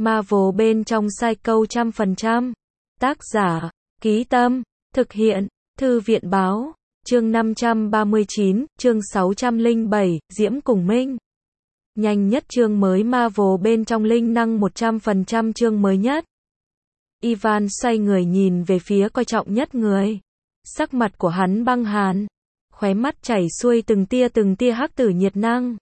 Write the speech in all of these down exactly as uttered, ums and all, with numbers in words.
Marvel bên trong Psycho trăm phần trăm. Tác giả, Ký Tâm, thực hiện, Thư viện Báo, chương năm trăm ba mươi chín, chương sáu trăm lẻ bảy, Diễm cùng Minh. Nhanh nhất chương mới Marvel bên trong linh năng một trăm phần trăm chương mới nhất. Ivan xoay người nhìn về phía coi trọng nhất người. Sắc mặt của hắn băng hàn, khóe mắt chảy xuôi từng tia từng tia hắc tử nhiệt năng.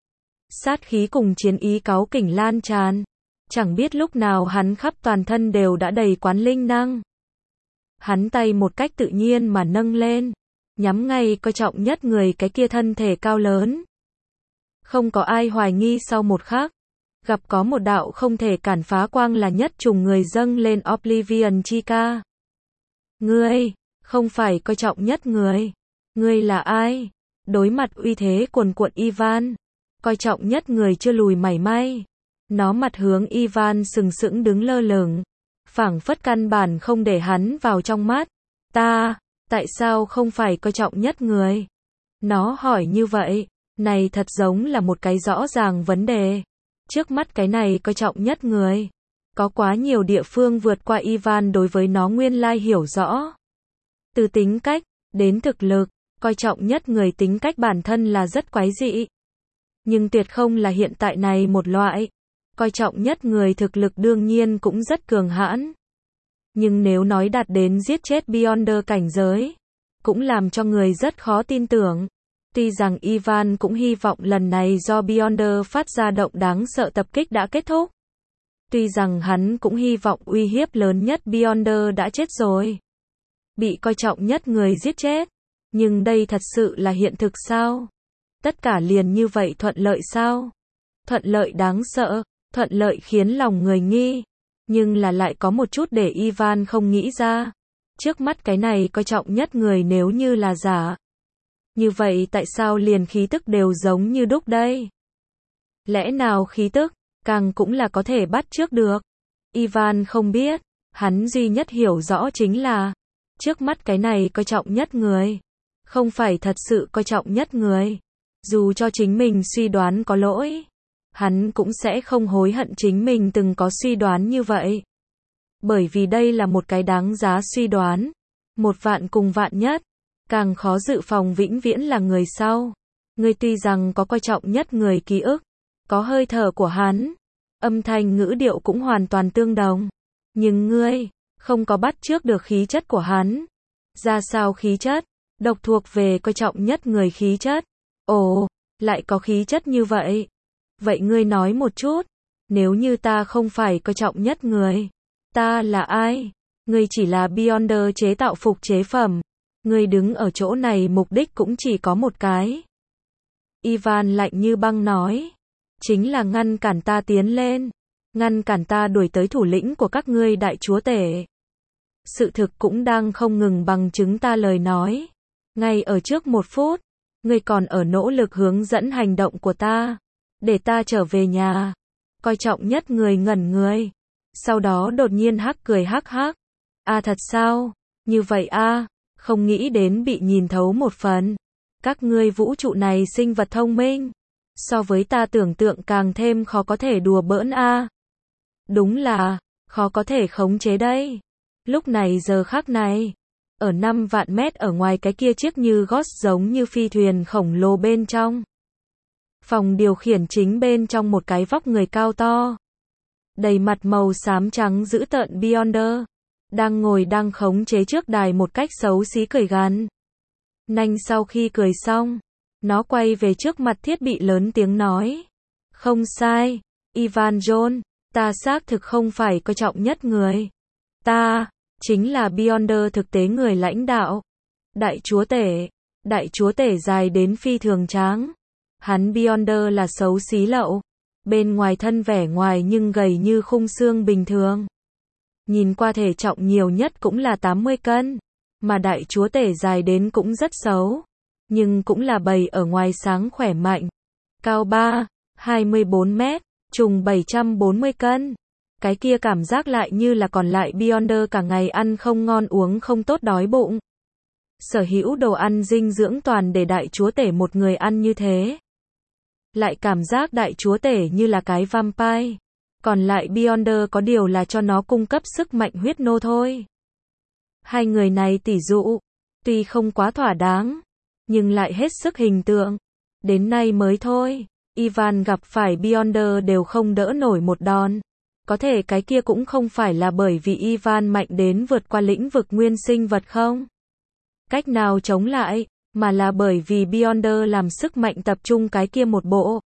Sát khí cùng chiến ý cáu kỉnh lan tràn. Chẳng biết lúc nào hắn khắp toàn thân đều đã đầy quán linh năng. Hắn tay một cách tự nhiên mà nâng lên, nhắm ngay coi trọng nhất người cái kia thân thể cao lớn. Không có ai hoài nghi sau một khắc, gặp có một đạo không thể cản phá quang là nhất trùng người dâng lên Oblivion chi ca. Ngươi, không phải coi trọng nhất người. Ngươi là ai? Đối mặt uy thế cuồn cuộn Ivan, coi trọng nhất người chưa lùi mảy may. Nó mặt hướng Ivan sừng sững đứng lơ lửng, phảng phất căn bản không để hắn vào trong mắt. Ta, tại sao không phải coi trọng nhất người? Nó hỏi như vậy, này thật giống là một cái rõ ràng vấn đề. Trước mắt cái này coi trọng nhất người, có quá nhiều địa phương vượt qua Ivan đối với nó nguyên lai hiểu rõ. Từ tính cách, đến thực lực, coi trọng nhất người tính cách bản thân là rất quái dị. Nhưng tuyệt không là hiện tại này một loại. Coi trọng nhất người thực lực đương nhiên cũng rất cường hãn. Nhưng nếu nói đạt đến giết chết Beyonder cảnh giới, cũng làm cho người rất khó tin tưởng. Tuy rằng Ivan cũng hy vọng lần này do Beyonder phát ra động đáng sợ tập kích đã kết thúc. Tuy rằng hắn cũng hy vọng uy hiếp lớn nhất Beyonder đã chết rồi. Bị coi trọng nhất người giết chết. Nhưng đây thật sự là hiện thực sao? Tất cả liền như vậy thuận lợi sao? Thuận lợi đáng sợ. Thuận lợi khiến lòng người nghi, nhưng là lại có một chút để Ivan không nghĩ ra. Trước mắt cái này coi trọng nhất người nếu như là giả. Như vậy tại sao liền khí tức đều giống như đúc đây? Lẽ nào khí tức, càng cũng là có thể bắt chước được? Ivan không biết, hắn duy nhất hiểu rõ chính là, trước mắt cái này coi trọng nhất người, không phải thật sự coi trọng nhất người. Dù cho chính mình suy đoán có lỗi, hắn cũng sẽ không hối hận chính mình từng có suy đoán như vậy. Bởi vì đây là một cái đáng giá suy đoán. Một vạn cùng vạn nhất. Càng khó dự phòng vĩnh viễn là người sau. Ngươi tuy rằng có coi trọng nhất người ký ức, có hơi thở của hắn, âm thanh ngữ điệu cũng hoàn toàn tương đồng. Nhưng ngươi, không có bắt chước được khí chất của hắn. Ra sao khí chất? Độc thuộc về coi trọng nhất người khí chất. Ồ, lại có khí chất như vậy. Vậy ngươi nói một chút, nếu như ta không phải coi trọng nhất người, ta là ai? Ngươi chỉ là Beyonder chế tạo phục chế phẩm. Ngươi đứng ở chỗ này mục đích cũng chỉ có một cái. Ivan lạnh như băng nói, chính là ngăn cản ta tiến lên, ngăn cản ta đuổi tới thủ lĩnh của các ngươi đại chúa tể. Sự thực cũng đang không ngừng bằng chứng ta lời nói. Ngay ở trước một phút, ngươi còn ở nỗ lực hướng dẫn hành động của ta. Để ta trở về nhà. Coi trọng nhất người ngẩn người. Sau đó đột nhiên hắc cười hắc hắc. À thật sao? Như vậy a, không nghĩ đến bị nhìn thấu một phần. Các ngươi vũ trụ này sinh vật thông minh. So với ta tưởng tượng càng thêm khó có thể đùa bỡn a. Đúng là, khó có thể khống chế đây. Lúc này giờ khắc này, ở năm vạn mét ở ngoài cái kia chiếc như gót giống như phi thuyền khổng lồ bên trong. Phòng điều khiển chính bên trong một cái vóc người cao to, đầy mặt màu xám trắng dữ tợn Beyonder, đang ngồi đang khống chế trước đài một cách xấu xí cười gằn. Nhanh sau khi cười xong, nó quay về trước mặt thiết bị lớn tiếng nói. Không sai, Ivan John, ta xác thực không phải coi trọng nhất người. Ta, chính là Beyonder thực tế người lãnh đạo. Đại chúa tể, đại chúa tể dài đến phi thường tráng. Hắn Beyonder là xấu xí lậu, bên ngoài thân vẻ ngoài nhưng gầy như khung xương bình thường. Nhìn qua thể trọng nhiều nhất cũng là tám mươi cân, mà đại chúa tể dài đến cũng rất xấu, nhưng cũng là bầy ở ngoài sáng khỏe mạnh. Cao ba, hai mươi bốn mét, trùng bảy trăm bốn mươi cân. Cái kia cảm giác lại như là còn lại Beyonder cả ngày ăn không ngon uống không tốt đói bụng. Sở hữu đồ ăn dinh dưỡng toàn để đại chúa tể một người ăn như thế. Lại cảm giác đại chúa tể như là cái vampire. Còn lại Beyonder có điều là cho nó cung cấp sức mạnh huyết nô thôi. Hai người này tỉ dụ, tuy không quá thỏa đáng, nhưng lại hết sức hình tượng. Đến nay mới thôi, Ivan gặp phải Beyonder đều không đỡ nổi một đòn. Có thể cái kia cũng không phải là bởi vì Ivan mạnh đến vượt qua lĩnh vực nguyên sinh vật không? Cách nào chống lại, mà là bởi vì Beyonder làm sức mạnh tập trung cái kia một bộ.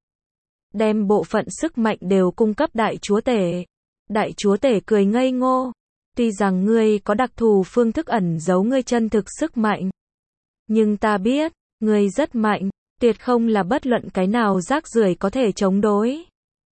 Đem bộ phận sức mạnh đều cung cấp đại chúa tể. Đại chúa tể cười ngây ngô. Tuy rằng ngươi có đặc thù phương thức ẩn giấu ngươi chân thực sức mạnh. Nhưng ta biết, ngươi rất mạnh, tuyệt không là bất luận cái nào rác rưởi có thể chống đối.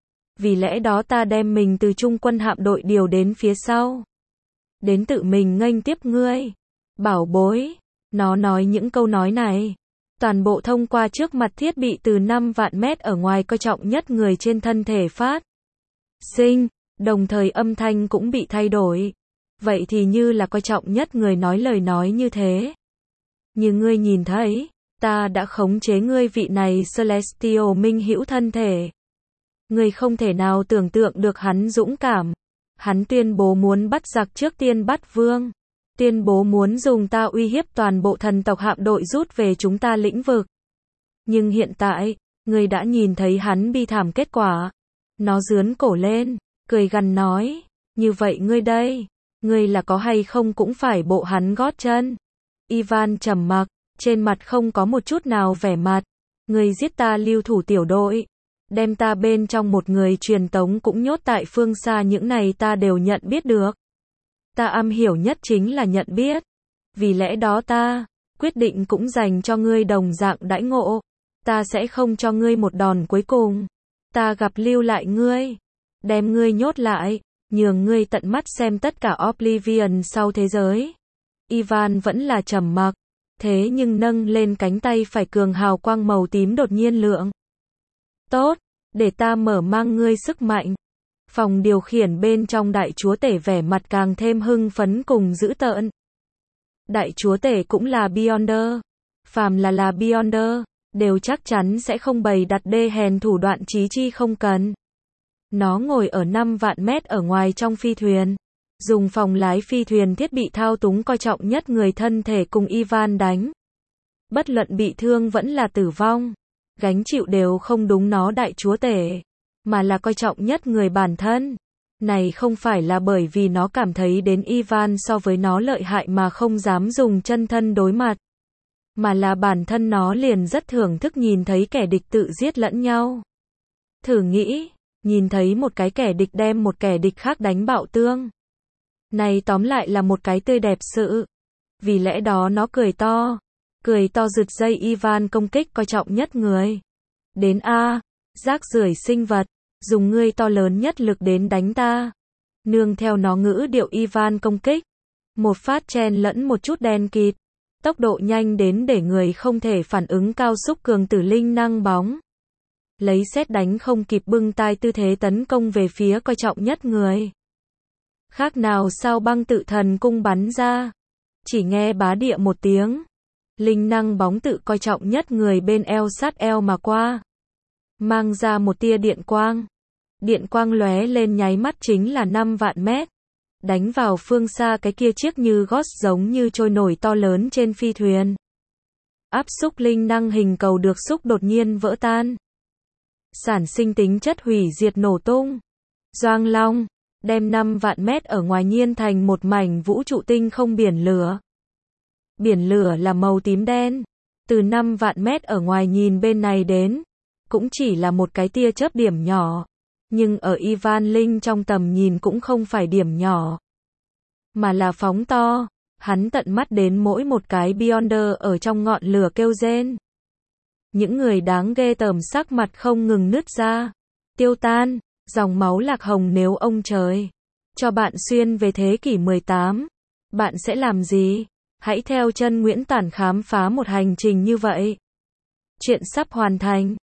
Vì lẽ đó ta đem mình từ trung quân hạm đội điều đến phía sau. Đến tự mình nghênh tiếp ngươi. Bảo bối. Nó nói những câu nói này. Toàn bộ thông qua trước mặt thiết bị từ năm vạn mét ở ngoài coi trọng nhất người trên thân thể phát sinh, đồng thời âm thanh cũng bị thay đổi. Vậy thì như là coi trọng nhất người nói lời nói như thế. Như ngươi nhìn thấy, ta đã khống chế ngươi vị này Celestial minh hữu thân thể. Ngươi không thể nào tưởng tượng được hắn dũng cảm. Hắn tuyên bố muốn bắt giặc trước tiên bắt vương. Tuyên bố muốn dùng ta uy hiếp toàn bộ thần tộc hạm đội rút về chúng ta lĩnh vực. Nhưng hiện tại, ngươi đã nhìn thấy hắn bi thảm kết quả. Nó giướn cổ lên, cười gằn nói, như vậy ngươi đây, ngươi là có hay không cũng phải bộ hắn gót chân. Ivan trầm mặc, trên mặt không có một chút nào vẻ mặt. Ngươi giết ta lưu thủ tiểu đội, đem ta bên trong một người truyền tống cũng nhốt tại phương xa, những này ta đều nhận biết được. Ta am hiểu nhất chính là nhận biết. Vì lẽ đó ta quyết định cũng dành cho ngươi đồng dạng đãi ngộ. Ta sẽ không cho ngươi một đòn cuối cùng. Ta gặp lưu lại ngươi, đem ngươi nhốt lại, nhường ngươi tận mắt xem tất cả Oblivion sau thế giới. Ivan vẫn là trầm mặc, thế nhưng nâng lên cánh tay phải cường hào quang màu tím đột nhiên lượng. Tốt, để ta mở mang ngươi sức mạnh. Phòng điều khiển bên trong đại chúa tể vẻ mặt càng thêm hưng phấn cùng dữ tợn. Đại chúa tể cũng là Beyonder. Phàm là là Beyonder, đều chắc chắn sẽ không bày đặt đê hèn thủ đoạn chí chi không cần. Nó ngồi ở năm vạn mét ở ngoài trong phi thuyền. Dùng phòng lái phi thuyền thiết bị thao túng coi trọng nhất người thân thể cùng Ivan đánh. Bất luận bị thương vẫn là tử vong. Gánh chịu đều không đúng nó đại chúa tể. Mà là coi trọng nhất người bản thân. Này không phải là bởi vì nó cảm thấy đến Ivan so với nó lợi hại mà không dám dùng chân thân đối mặt. Mà là bản thân nó liền rất thưởng thức nhìn thấy kẻ địch tự giết lẫn nhau. Thử nghĩ, nhìn thấy một cái kẻ địch đem một kẻ địch khác đánh bạo tương. Này tóm lại là một cái tươi đẹp sự. Vì lẽ đó nó cười to. Cười to rực dây Ivan công kích coi trọng nhất người. Đến A. Rác rưởi sinh vật, dùng ngươi to lớn nhất lực đến đánh ta. Nương theo nó ngữ điệu Ivan công kích. Một phát chen lẫn một chút đen kịt. Tốc độ nhanh đến để người không thể phản ứng, cao xúc cường tử linh năng bóng. Lấy sét đánh không kịp bưng tai tư thế tấn công về phía coi trọng nhất người. Khác nào sao băng tự thần cung bắn ra. Chỉ nghe bá địa một tiếng. Linh năng bóng tự coi trọng nhất người bên eo sát eo mà qua. Mang ra một tia điện quang. Điện quang lóe lên nháy mắt chính là năm vạn mét. Đánh vào phương xa cái kia chiếc như gót giống như trôi nổi to lớn trên phi thuyền. Áp xúc linh năng hình cầu được xúc đột nhiên vỡ tan. Sản sinh tính chất hủy diệt nổ tung. Doang long, đem năm vạn mét ở ngoài nhiên thành một mảnh vũ trụ tinh không biển lửa. Biển lửa là màu tím đen. Từ năm vạn mét ở ngoài nhìn bên này đến. Cũng chỉ là một cái tia chớp điểm nhỏ. Nhưng ở Ivan Linh trong tầm nhìn cũng không phải điểm nhỏ. Mà là phóng to. Hắn tận mắt đến mỗi một cái Beyonder ở trong ngọn lửa kêu rên. Những người đáng ghê tởm sắc mặt không ngừng nứt ra. Tiêu tan. Dòng máu lạc hồng. Nếu ông trời cho bạn xuyên về thế kỷ mười tám, bạn sẽ làm gì? Hãy theo chân Nguyễn Tản khám phá một hành trình như vậy. Chuyện sắp hoàn thành.